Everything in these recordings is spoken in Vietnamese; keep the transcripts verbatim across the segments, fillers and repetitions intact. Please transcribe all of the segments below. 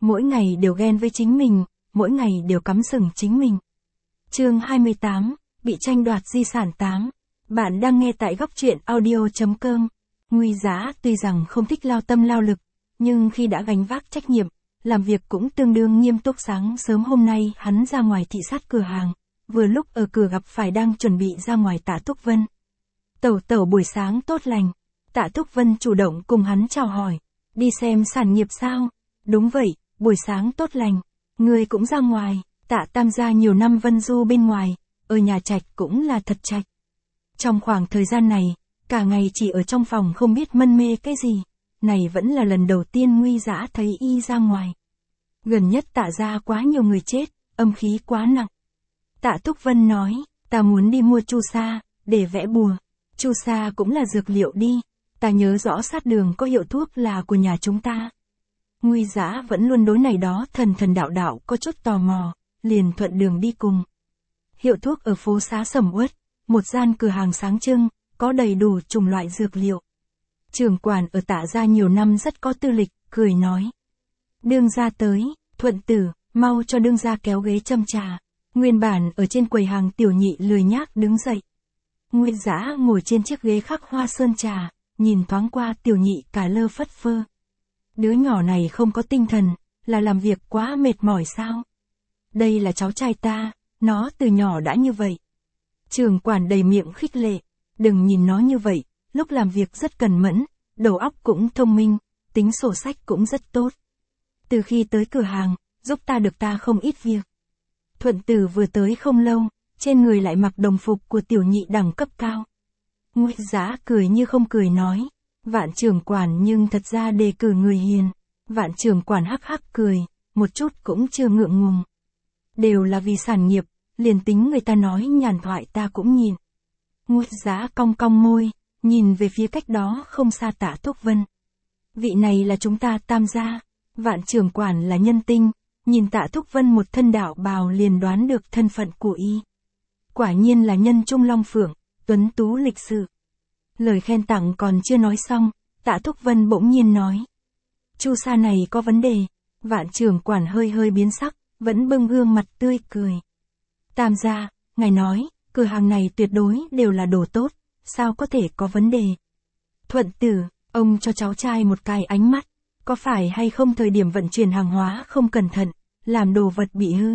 mỗi ngày đều ghen với chính mình, mỗi ngày đều cắm sừng chính mình. Chương hai mươi tám, bị tranh đoạt di sản tám. Bạn đang nghe tại góc truyện audio chấm com. Nguy Giá tuy rằng không thích lao tâm lao lực, nhưng khi đã gánh vác trách nhiệm, làm việc cũng tương đương nghiêm túc. Sáng sớm hôm nay hắn ra ngoài thị sát cửa hàng, vừa lúc ở cửa gặp phải đang chuẩn bị ra ngoài Tạ Túc Vân. Tẩu tẩu buổi sáng tốt lành. Tạ Túc Vân chủ động cùng hắn chào hỏi. Đi xem sản nghiệp sao? Đúng vậy, buổi sáng tốt lành. Người cũng ra ngoài. Tạ Tam gia nhiều năm vân du bên ngoài, ở nhà trạch cũng là thật trạch. Trong khoảng thời gian này, cả ngày chỉ ở trong phòng không biết mân mê cái gì. Này vẫn là lần đầu tiên Nguy Dã thấy y ra ngoài. Gần nhất Tạ gia quá nhiều người chết, âm khí quá nặng. Tạ Túc Vân nói, ta muốn đi mua chu sa, để vẽ bùa. Chu sa cũng là dược liệu đi. Ta nhớ rõ sát đường có hiệu thuốc là của nhà chúng ta. Nguy Dã vẫn luôn đối này đó thần thần đạo đạo có chút tò mò, liền thuận đường đi cùng. Hiệu thuốc ở phố xá sầm uất, một gian cửa hàng sáng trưng, có đầy đủ chủng loại dược liệu. Trưởng quản ở Tạ gia nhiều năm rất có tư lịch, cười nói. Đương gia tới, Thuận tử, mau cho đương gia kéo ghế châm trà. Nguyên bản ở trên quầy hàng Tiểu Nhị lười nhác đứng dậy. Nguy Dã ngồi trên chiếc ghế khắc hoa sơn trà, nhìn thoáng qua Tiểu Nhị cả lơ phất phơ. Đứa nhỏ này không có tinh thần, là làm việc quá mệt mỏi sao? Đây là cháu trai ta, nó từ nhỏ đã như vậy. Trưởng quản đầy miệng khích lệ, đừng nhìn nó như vậy, lúc làm việc rất cần mẫn, đầu óc cũng thông minh, tính sổ sách cũng rất tốt. Từ khi tới cửa hàng, giúp ta được ta không ít việc. Thuận tử vừa tới không lâu, trên người lại mặc đồng phục của Tiểu Nhị đẳng cấp cao. Nguy Dã cười như không cười nói, Vạn trưởng quản nhưng thật ra đề cử người hiền. Vạn trưởng quản hắc hắc cười, một chút cũng chưa ngượng ngùng. Đều là vì sản nghiệp, liền tính người ta nói nhàn thoại ta cũng nhìn. Nguy Dã cong cong môi, nhìn về phía cách đó không xa Tạ Túc Vân. Vị này là chúng ta Tam gia. Vạn trưởng quản là nhân tinh, nhìn Tạ Túc Vân một thân đạo bào liền đoán được thân phận của y. Quả nhiên là nhân trung long phượng, tuấn tú lịch sự. Lời khen tặng còn chưa nói xong, Tạ Túc Vân bỗng nhiên nói. Chu sa này có vấn đề. Vạn trưởng quản hơi hơi biến sắc, vẫn bưng gương mặt tươi cười. Tam gia, ngài nói, cửa hàng này tuyệt đối đều là đồ tốt, sao có thể có vấn đề? Thuận tử, ông cho cháu trai một cái ánh mắt, có phải hay không thời điểm vận chuyển hàng hóa không cẩn thận, làm đồ vật bị hư?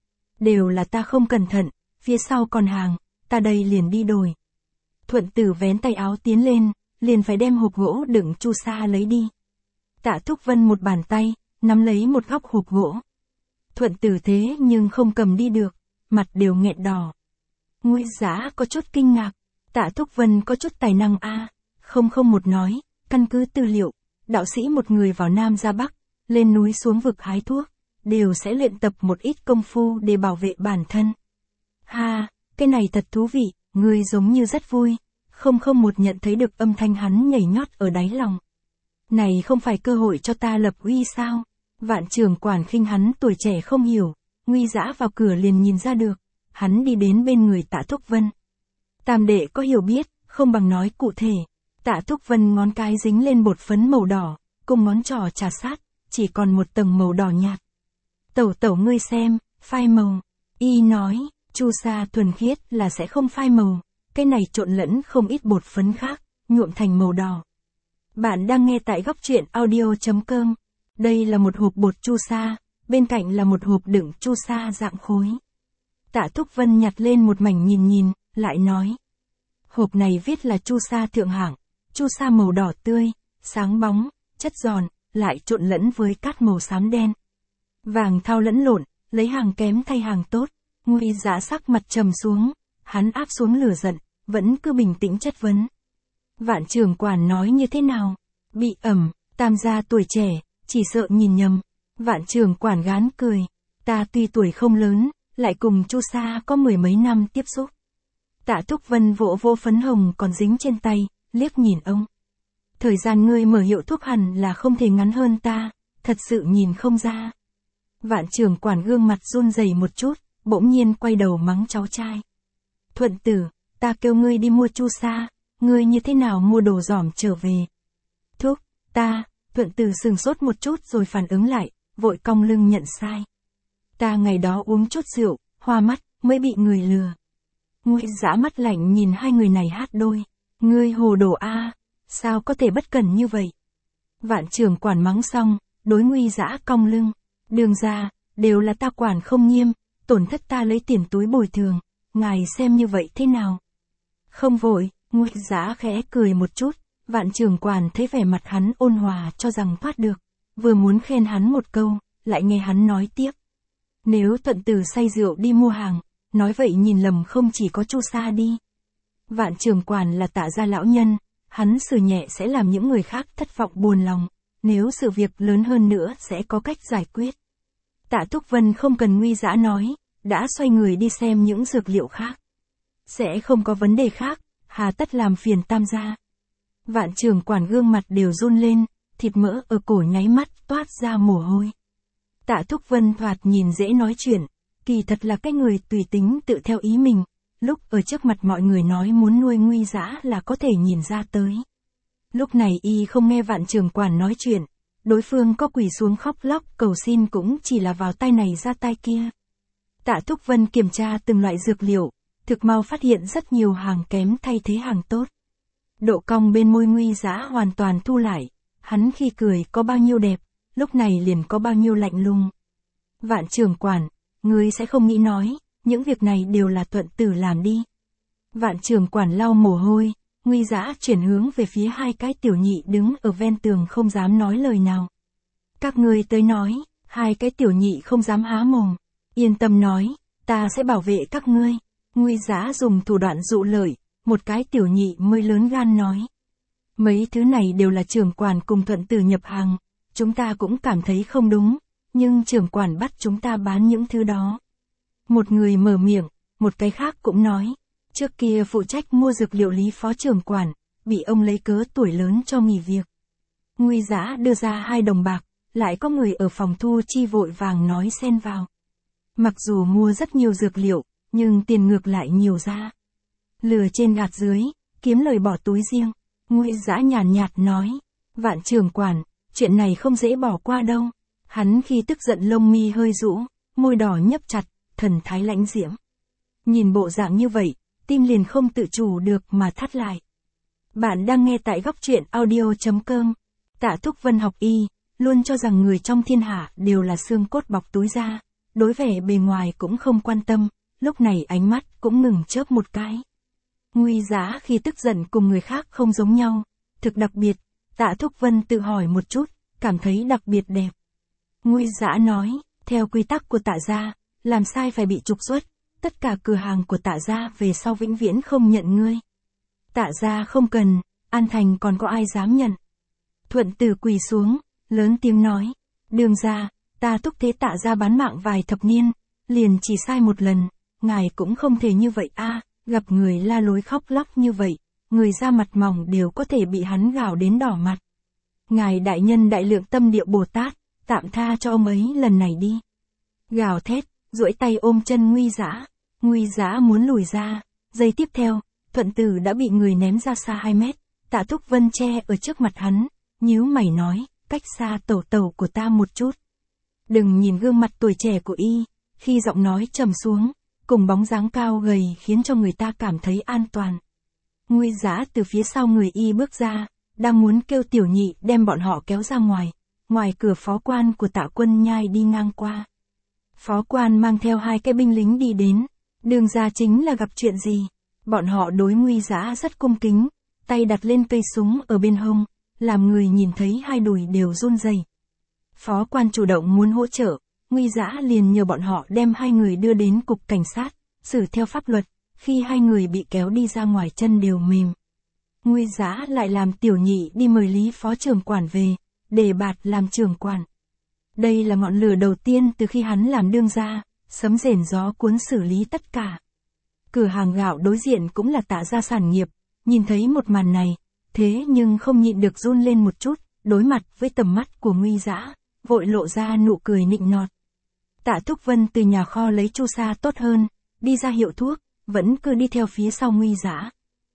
Đều là ta không cẩn thận, phía sau còn hàng, ta đây liền đi đổi. Thuận tử vén tay áo tiến lên, liền phải đem hộp gỗ đựng chu sa lấy đi. Tạ Túc Vân một bàn tay, nắm lấy một góc hộp gỗ. Thuận tử thế nhưng không cầm đi được, mặt đều nghẹn đỏ. Nguy Dã có chút kinh ngạc, Tạ Túc Vân có chút tài năng a. Không không một nói, căn cứ tư liệu, đạo sĩ một người vào Nam ra Bắc, lên núi xuống vực hái thuốc, đều sẽ luyện tập một ít công phu để bảo vệ bản thân. Ha, cái này thật thú vị, người giống như rất vui. Không không một nhận thấy được âm thanh hắn nhảy nhót ở đáy lòng. Này không phải cơ hội cho ta lập uy sao? Vạn trưởng quản khinh hắn tuổi trẻ không hiểu, Nguy Dã vào cửa liền nhìn ra được, hắn đi đến bên người Tạ Túc Vân. Tam đệ có hiểu biết, không bằng nói cụ thể. Tạ Túc Vân ngón cái dính lên bột phấn màu đỏ, cùng ngón trỏ trà sát, chỉ còn một tầng màu đỏ nhạt. Tẩu tẩu ngươi xem, phai màu. Y nói, chu sa thuần khiết là sẽ không phai màu, cái này trộn lẫn không ít bột phấn khác, nhuộm thành màu đỏ. Bạn đang nghe tại góc truyện audio chấm com. Đây là một hộp bột chu sa, bên cạnh là một hộp đựng chu sa dạng khối. Tạ Túc Vân nhặt lên một mảnh nhìn nhìn, lại nói. Hộp này viết là chu sa thượng hạng, chu sa màu đỏ tươi, sáng bóng, chất giòn, lại trộn lẫn với cát màu xám đen. Vàng thao lẫn lộn, lấy hàng kém thay hàng tốt. Nguy Dã sắc mặt trầm xuống, hắn áp xuống lửa giận, vẫn cứ bình tĩnh chất vấn. Vạn trưởng quản nói như thế nào? Bị ẩm, Tam gia tuổi trẻ, chỉ sợ nhìn nhầm. Vạn trưởng quản gán cười, ta tuy tuổi không lớn, lại cùng chu sa có mười mấy năm tiếp xúc. Tạ Túc Vân vỗ vỗ phấn hồng còn dính trên tay, liếc nhìn ông. Thời gian ngươi mở hiệu thuốc hẳn là không thể ngắn hơn ta, thật sự nhìn không ra. Vạn trưởng quản gương mặt run rẩy một chút, bỗng nhiên quay đầu mắng cháu trai. Thuận tử, ta kêu ngươi đi mua chu sa, ngươi như thế nào mua đồ giỏm trở về? Thuốc, ta, Thuận tử sừng sốt một chút rồi phản ứng lại, vội cong lưng nhận sai. Ta ngày đó uống chút rượu, hoa mắt, mới bị người lừa. Ngụy Dã mắt lạnh nhìn hai người này hát đôi. Ngươi hồ đồ a, sao có thể bất cẩn như vậy? Vạn Trưởng Quản mắng xong, đối Ngụy Dã cong lưng. Đường ra, đều là ta quản không nghiêm, tổn thất ta lấy tiền túi bồi thường, ngài xem như vậy thế nào? Không vội, Ngụy Dã khẽ cười một chút, Vạn Trưởng Quản thấy vẻ mặt hắn ôn hòa cho rằng thoát được, vừa muốn khen hắn một câu, lại nghe hắn nói tiếp. Nếu Thuận Tử say rượu đi mua hàng, nói vậy nhìn lầm không chỉ có Chu Sa đi. Vạn Trưởng Quản là Tạ gia lão nhân, hắn xử nhẹ sẽ làm những người khác thất vọng buồn lòng, nếu sự việc lớn hơn nữa sẽ có cách giải quyết. Tạ Thúc Vân không cần Ngụy Dã nói, đã xoay người đi xem những dược liệu khác. Sẽ không có vấn đề khác, hà tất làm phiền Tam gia. Vạn Trưởng Quản gương mặt đều run lên, thịt mỡ ở cổ nháy mắt toát ra mồ hôi. Tạ Thúc Vân thoạt nhìn dễ nói chuyện, kỳ thật là cái người tùy tính tự theo ý mình, lúc ở trước mặt mọi người nói muốn nuôi Ngụy Dã là có thể nhìn ra tới. Lúc này y không nghe Vạn Trưởng Quản nói chuyện, đối phương có quỳ xuống khóc lóc cầu xin cũng chỉ là vào tay này ra tay kia. Tạ Thúc Vân kiểm tra từng loại dược liệu, thực mau phát hiện rất nhiều hàng kém thay thế hàng tốt. Độ cong bên môi Ngụy Dã hoàn toàn thu lại, hắn khi cười có bao nhiêu đẹp, lúc này liền có bao nhiêu lạnh lùng. Vạn Trưởng Quản, ngươi sẽ không nghĩ nói, những việc này đều là Thuận Tử làm đi. Vạn Trưởng Quản lau mồ hôi, Ngụy Dã chuyển hướng về phía hai cái tiểu nhị đứng ở ven tường không dám nói lời nào. Các ngươi tới nói, hai cái tiểu nhị không dám há mồm, yên tâm nói, ta sẽ bảo vệ các ngươi. Ngụy Dã dùng thủ đoạn dụ lợi, một cái tiểu nhị mới lớn gan nói. Mấy thứ này đều là Trưởng Quản cùng Thuận Tử nhập hàng, chúng ta cũng cảm thấy không đúng, nhưng Trưởng Quản bắt chúng ta bán những thứ đó. Một người mở miệng, một cái khác cũng nói, trước kia phụ trách mua dược liệu Lý Phó Trưởng Quản, bị ông lấy cớ tuổi lớn cho nghỉ việc. Ngụy Dã đưa ra hai đồng bạc, lại có người ở phòng thu chi vội vàng nói xen vào. Mặc dù mua rất nhiều dược liệu, nhưng tiền ngược lại nhiều ra. Lừa trên gạt dưới, kiếm lời bỏ túi riêng. Ngụy Dã nhàn nhạt nói, Vạn Trưởng Quản, chuyện này không dễ bỏ qua đâu. Hắn khi tức giận lông mi hơi rũ, môi đỏ nhấp chặt, thần thái lãnh diễm. Nhìn bộ dạng như vậy, tim liền không tự chủ được mà thắt lại. Bạn đang nghe tại góc truyện audio chấm com. Tạ Thúc Vân học y, luôn cho rằng người trong thiên hạ đều là xương cốt bọc túi da, đối vẻ bề ngoài cũng không quan tâm, lúc này ánh mắt cũng ngừng chớp một cái. Ngụy Dã khi tức giận cùng người khác không giống nhau, thực đặc biệt, Tạ Thúc Vân tự hỏi một chút, cảm thấy đặc biệt đẹp. Ngụy Dã nói, theo quy tắc của Tạ gia, làm sai phải bị trục xuất, tất cả cửa hàng của Tạ gia về sau vĩnh viễn không nhận ngươi. Tạ gia không cần, An Thành còn có ai dám nhận. Thuận Tử quỳ xuống, lớn tiếng nói, đường ra, ta thúc thế Tạ gia bán mạng vài thập niên, liền chỉ sai một lần, ngài cũng không thể như vậy a. Gặp người la lối khóc lóc như vậy, người da mặt mỏng đều có thể bị hắn gào đến đỏ mặt. Ngài đại nhân đại lượng tâm địa Bồ Tát, tạm tha cho ông ấy lần này đi. Gào thét, duỗi tay ôm chân Ngụy Dã. Ngụy Dã muốn lùi ra, giây tiếp theo, Thuận Tử đã bị người ném ra xa hai mét, Tạ Thúc Vân che ở trước mặt hắn, nhíu mày nói, cách xa tẩu tẩu của ta một chút. Đừng nhìn gương mặt tuổi trẻ của y, khi giọng nói trầm xuống, cùng bóng dáng cao gầy khiến cho người ta cảm thấy an toàn. Ngụy Dã từ phía sau người y bước ra, đang muốn kêu tiểu nhị đem bọn họ kéo ra ngoài, ngoài cửa phó quan của Tạ Quân Nhai đi ngang qua. Phó quan mang theo hai cái binh lính đi đến, đường ra chính là gặp chuyện gì. Bọn họ đối Ngụy Dã rất cung kính, tay đặt lên cây súng ở bên hông, làm người nhìn thấy hai đùi đều run rẩy. Phó quan chủ động muốn hỗ trợ, Ngụy Dã liền nhờ bọn họ đem hai người đưa đến cục cảnh sát, xử theo pháp luật, khi hai người bị kéo đi ra ngoài chân đều mềm. Ngụy Dã lại làm tiểu nhị đi mời Lý Phó Trưởng Quản về, để bạt làm trưởng quản. Đây là ngọn lửa đầu tiên từ khi hắn làm đương gia, sấm rền gió cuốn xử lý tất cả. Cửa hàng gạo đối diện cũng là Tạ gia sản nghiệp, nhìn thấy một màn này, thế nhưng không nhịn được run lên một chút, đối mặt với tầm mắt của Ngụy Dã, vội lộ ra nụ cười nịnh nọt. Tạ Thúc Vân từ nhà kho lấy chu sa tốt hơn, đi ra hiệu thuốc, vẫn cứ đi theo phía sau Ngụy Dã.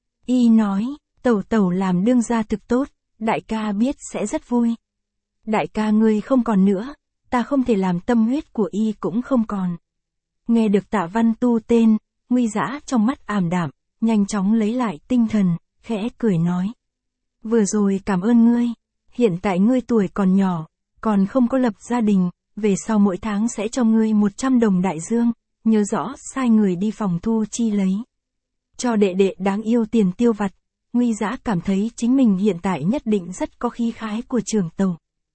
Y nói, tẩu tẩu làm đương gia thực tốt, đại ca biết sẽ rất vui. Đại ca ngươi không còn nữa, ta không thể làm tâm huyết của y cũng không còn. Nghe được Tạ Văn Tu tên, Nguy Dã trong mắt ảm đạm, nhanh chóng lấy lại tinh thần, khẽ cười nói. Vừa rồi cảm ơn ngươi, hiện tại ngươi tuổi còn nhỏ, còn không có lập gia đình, về sau mỗi tháng sẽ cho ngươi một trăm đồng đại dương, nhớ rõ sai người đi phòng thu chi lấy. Cho đệ đệ đáng yêu tiền tiêu vặt, Nguy Dã cảm thấy chính mình hiện tại nhất định rất có khí khái của trưởng tàu.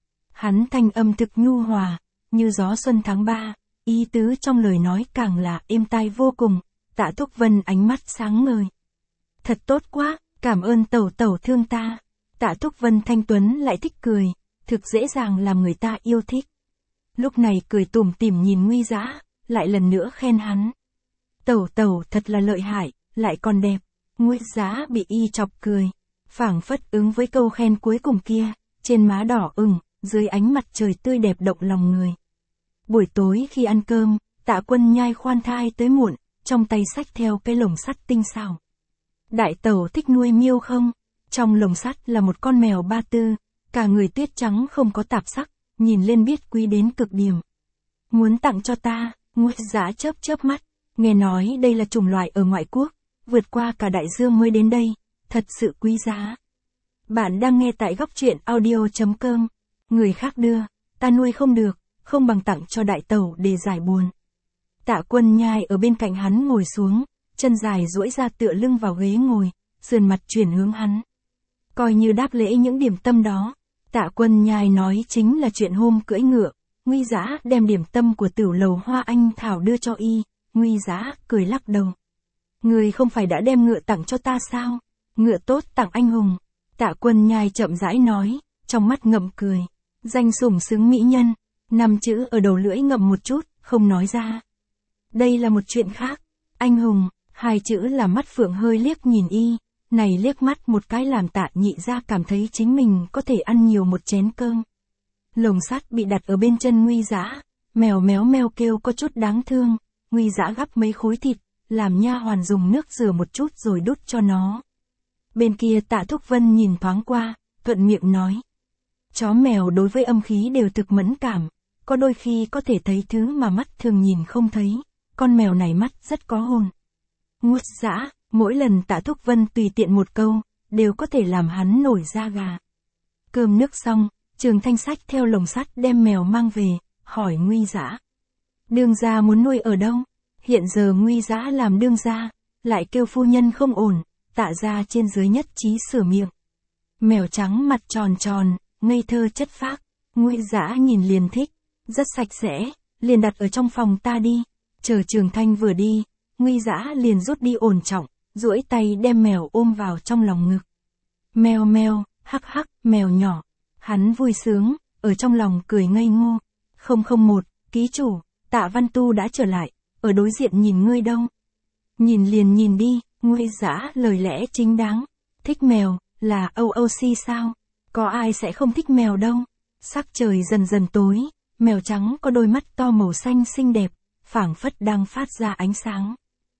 Hắn thanh âm thực nhu hòa, như gió xuân tháng ba, ý tứ trong lời nói càng là êm tai vô cùng. Tạ Thúc Vân ánh mắt sáng ngời. Thật tốt quá, cảm ơn tẩu tẩu thương ta. Tạ Thúc Vân thanh tuấn lại thích cười, thực dễ dàng làm người ta yêu thích. Lúc này cười tủm tỉm nhìn Nguy Dã, lại lần nữa khen hắn. Tẩu tẩu thật là lợi hại, lại còn đẹp. Nguy Dã bị y chọc cười, phảng phất ứng với câu khen cuối cùng kia, trên má đỏ ửng, dưới ánh mặt trời tươi đẹp động lòng người. Buổi tối khi ăn cơm, Tạ Quân Nhai khoan thai tới muộn, trong tay xách theo cái lồng sắt tinh xảo. Đại tẩu thích nuôi miêu không? Trong lồng sắt là một con mèo ba tư, cả người tuyết trắng không có tạp sắc, nhìn lên biết quý đến cực điểm. Muốn tặng cho ta, Nguy Dã chớp chớp mắt, nghe nói đây là chủng loại ở ngoại quốc, vượt qua cả đại dương mới đến đây, thật sự quý giá. Bạn đang nghe tại góc truyện audio chấm com, người khác đưa, ta nuôi không được, không bằng tặng cho đại tẩu để giải buồn. Tạ Quân Nhai ở bên cạnh hắn ngồi xuống, chân dài duỗi ra tựa lưng vào ghế ngồi, sườn mặt chuyển hướng hắn. Coi như đáp lễ những điểm tâm đó, Tạ Quân Nhai nói chính là chuyện hôm cưỡi ngựa, Nguy Dã đem điểm tâm của Tửu Lầu Hoa Anh Thảo đưa cho y, Nguy Dã cười lắc đầu. Người không phải đã đem ngựa tặng cho ta sao? Ngựa tốt tặng anh hùng. Tạ Quân Nhai chậm rãi nói, trong mắt ngậm cười. Danh sủng xứng mỹ nhân, năm chữ ở đầu lưỡi ngậm một chút, không nói ra. Đây là một chuyện khác. Anh hùng, hai chữ là mắt phượng hơi liếc nhìn y, này liếc mắt một cái làm Tạ Nhị gia cảm thấy chính mình có thể ăn nhiều một chén cơm. Lồng sắt bị đặt ở bên chân Nguy Dã, mèo méo meo kêu có chút đáng thương, Nguy Dã gắp mấy khối thịt, làm nha hoàn dùng nước rửa một chút rồi đút cho nó. Bên kia Tạ Thúc Vân nhìn thoáng qua, thuận miệng nói. Chó mèo đối với âm khí đều thực mẫn cảm, có đôi khi có thể thấy thứ mà mắt thường nhìn không thấy, con mèo này mắt rất có hồn. Nguy Dã, mỗi lần Tạ Thúc Vân tùy tiện một câu, đều có thể làm hắn nổi da gà. Cơm nước xong, Trường Thanh xách theo lồng sắt đem mèo mang về, hỏi Nguy Dã. Đương gia muốn nuôi ở đâu? Hiện giờ Nguy Dã làm đương gia, lại kêu phu nhân không ổn, Tạ gia trên dưới nhất trí sửa miệng. Mèo trắng mặt tròn tròn, ngây thơ chất phác, Nguy Dã nhìn liền thích, rất sạch sẽ, liền đặt ở trong phòng ta đi. Chờ Trường Thanh vừa đi, Nguy Dã liền rút đi ổn trọng, duỗi tay đem mèo ôm vào trong lòng ngực. Mèo mèo, hắc hắc, mèo nhỏ. Hắn vui sướng, ở trong lòng cười ngây ngô. không không một, ký chủ, Tạ Văn Tu đã trở lại, ở đối diện nhìn ngươi đâu. Nhìn liền nhìn đi, Nguy Dã lời lẽ chính đáng. Thích mèo, là âu âu si sao? Có ai sẽ không thích mèo đâu. Sắc trời dần dần tối, mèo trắng có đôi mắt to màu xanh xinh đẹp, phảng phất đang phát ra ánh sáng.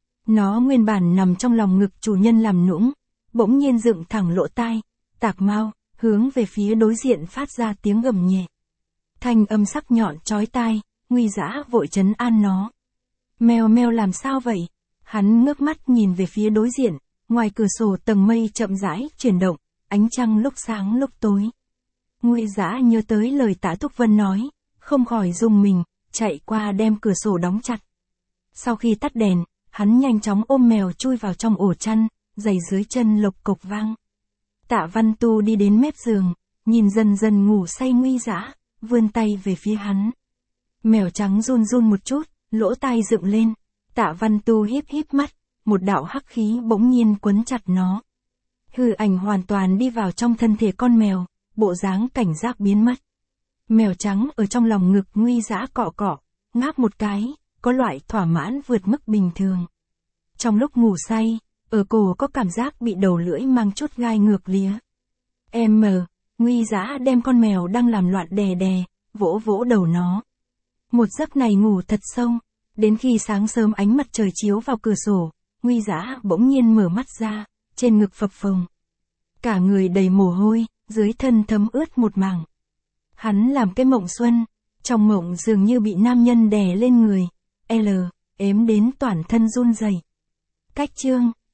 Nó nguyên bản nằm trong lòng ngực chủ nhân làm nũng, bỗng nhiên dựng thẳng lỗ tai, tạc mau, hướng về phía đối diện phát ra tiếng gầm nhẹ. Thanh âm sắc nhọn chói tai, Nguy Dã vội trấn an nó. Mèo mèo làm sao vậy? Hắn ngước mắt nhìn về phía đối diện, ngoài cửa sổ tầng mây chậm rãi chuyển động, ánh trăng lúc sáng lúc tối. Nguy Dã nhớ tới lời Tạ Thúc Vân nói, không khỏi rùng mình, chạy qua đem cửa sổ đóng chặt. Sau khi tắt đèn, hắn nhanh chóng ôm mèo chui vào trong ổ chăn, giày dưới chân lộc cộc vang. Tạ Văn Tu đi đến mép giường, nhìn dần dần ngủ say Nguy Dã, vươn tay về phía hắn. Mèo trắng run run một chút, lỗ tai dựng lên. Tạ Văn Tu híp híp mắt, một đạo hắc khí bỗng nhiên quấn chặt nó. Hư ảnh hoàn toàn đi vào trong thân thể con mèo, bộ dáng cảnh giác biến mất. Mèo trắng ở trong lòng ngực Nguy Dã cọ cọ, ngáp một cái, có loại thỏa mãn vượt mức bình thường. Trong lúc ngủ say, ở cổ có cảm giác bị đầu lưỡi mang chút gai ngược lía. Em Nguy Dã đem con mèo đang làm loạn đè đè, vỗ vỗ đầu nó. Một giấc này ngủ thật sâu, đến khi sáng sớm ánh mặt trời chiếu vào cửa sổ, Nguy Dã bỗng nhiên mở mắt ra, trên ngực phập phồng. Cả người đầy mồ hôi, dưới thân thấm ướt một mảng. Hắn làm cái mộng xuân, Trong mộng dường như bị nam nhân đè lên người. L. Ếm đến toàn thân run rẩy. Cách chương.